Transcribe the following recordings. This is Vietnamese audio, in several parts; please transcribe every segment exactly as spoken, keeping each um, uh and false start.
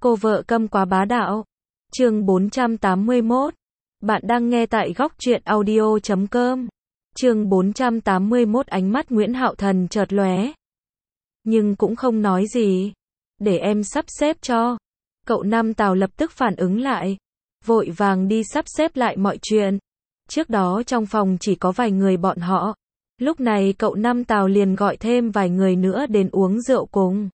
Cô vợ câm quá bá đạo. Chương bốn trăm tám mươi mốt. Bạn đang nghe tại góc truyện audio chấm com. Chương bốn trăm tám mươi mốt. Ánh mắt Nguyễn Hạo Thần chợt lóe, nhưng cũng không nói gì. Để em sắp xếp cho. Cậu Năm Tào lập tức phản ứng lại, vội vàng đi sắp xếp lại mọi chuyện. Trước đó trong phòng chỉ có vài người bọn họ. Lúc này cậu Năm Tào liền gọi thêm vài người nữa đến uống rượu cùng.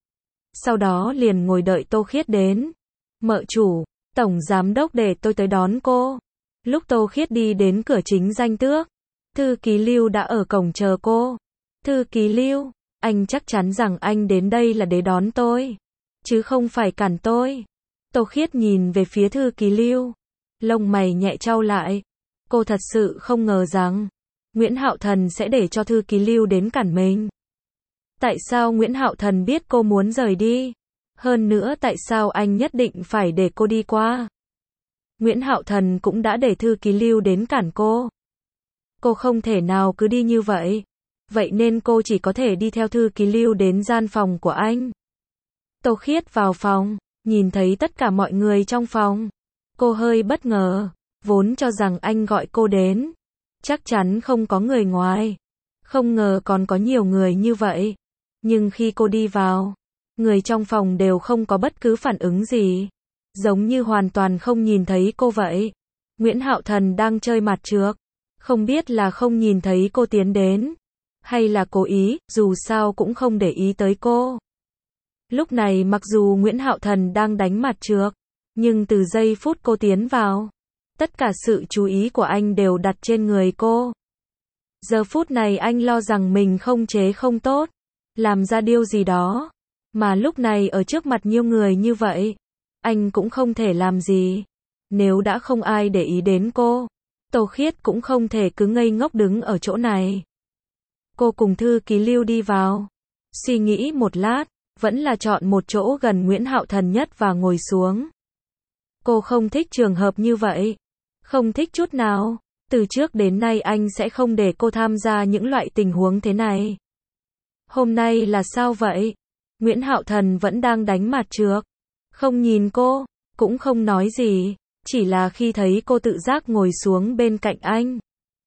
Sau đó liền ngồi đợi Tô Khiết đến. Mợ chủ, tổng giám đốc để tôi tới đón cô. Lúc Tô Khiết đi đến cửa chính danh tước, thư ký Lưu đã ở cổng chờ cô. Thư ký Lưu, anh chắc chắn rằng anh đến đây là để đón tôi, chứ không phải cản tôi. Tô Khiết nhìn về phía thư ký Lưu, lông mày nhẹ chau lại. Cô thật sự không ngờ rằng Nguyễn Hạo Thần sẽ để cho thư ký Lưu đến cản mình. Tại sao Nguyễn Hạo Thần biết cô muốn rời đi? Hơn nữa tại sao anh nhất định phải để cô đi qua? Nguyễn Hạo Thần cũng đã để thư ký Lưu đến cản cô. Cô không thể nào cứ đi như vậy. Vậy nên cô chỉ có thể đi theo thư ký Lưu đến gian phòng của anh. Tô Khiết vào phòng, nhìn thấy tất cả mọi người trong phòng. Cô hơi bất ngờ, vốn cho rằng anh gọi cô đến. Chắc chắn không có người ngoài. Không ngờ còn có nhiều người như vậy. Nhưng khi cô đi vào, người trong phòng đều không có bất cứ phản ứng gì. Giống như hoàn toàn không nhìn thấy cô vậy. Nguyễn Hạo Thần đang chơi mặt trược. Không biết là không nhìn thấy cô tiến đến, hay là cố ý, dù sao cũng không để ý tới cô. Lúc này mặc dù Nguyễn Hạo Thần đang đánh mặt trược, nhưng từ giây phút cô tiến vào, tất cả sự chú ý của anh đều đặt trên người cô. Giờ phút này anh lo rằng mình không chế không tốt, làm ra điều gì đó. Mà lúc này ở trước mặt nhiều người như vậy, anh cũng không thể làm gì. Nếu đã không ai để ý đến cô, Tô Khiết cũng không thể cứ ngây ngốc đứng ở chỗ này. Cô cùng thư ký Lưu đi vào. Suy nghĩ một lát, vẫn là chọn một chỗ gần Nguyễn Hạo Thần nhất và ngồi xuống. Cô không thích trường hợp như vậy. Không thích chút nào. Từ trước đến nay anh sẽ không để cô tham gia những loại tình huống thế này. Hôm nay là sao vậy? Nguyễn Hạo Thần vẫn đang đánh mặt trược. Không nhìn cô, cũng không nói gì. Chỉ là khi thấy cô tự giác ngồi xuống bên cạnh anh,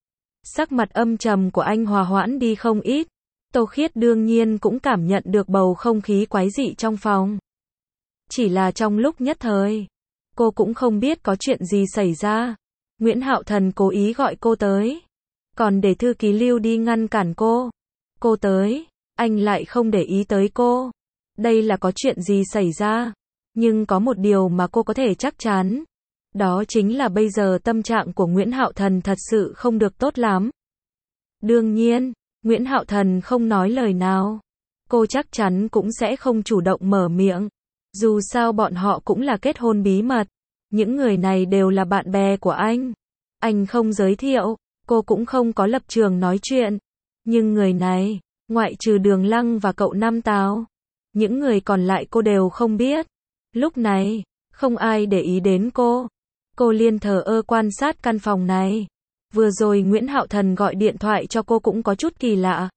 sắc mặt âm trầm của anh hòa hoãn đi không ít. Tô Khiết đương nhiên cũng cảm nhận được bầu không khí quái dị trong phòng. Chỉ là trong lúc nhất thời, cô cũng không biết có chuyện gì xảy ra. Nguyễn Hạo Thần cố ý gọi cô tới, còn để thư ký Lưu đi ngăn cản cô. Cô tới, anh lại không để ý tới cô. Đây là có chuyện gì xảy ra? Nhưng có một điều mà cô có thể chắc chắn. Đó chính là bây giờ tâm trạng của Nguyễn Hạo Thần thật sự không được tốt lắm. Đương nhiên, Nguyễn Hạo Thần không nói lời nào. Cô chắc chắn cũng sẽ không chủ động mở miệng. Dù sao bọn họ cũng là kết hôn bí mật. Những người này đều là bạn bè của anh. Anh không giới thiệu, cô cũng không có lập trường nói chuyện. Nhưng người này, ngoại trừ Đường Lăng và cậu Năm Tào, những người còn lại cô đều không biết. Lúc này, không ai để ý đến cô. Cô liền thờ ơ quan sát căn phòng này. Vừa rồi Nguyễn Hạo Thần gọi điện thoại cho cô cũng có chút kỳ lạ.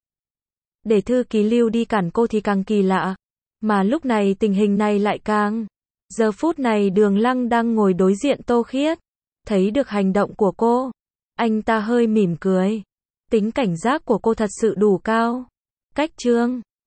Để thư ký Lưu đi cản cô thì càng kỳ lạ. Mà lúc này tình hình này lại càng. Giờ phút này Đường Lăng đang ngồi đối diện Tô Khiết. Thấy được hành động của cô, anh ta hơi mỉm cười. Tính cảnh giác của cô thật sự đủ cao. Cách chương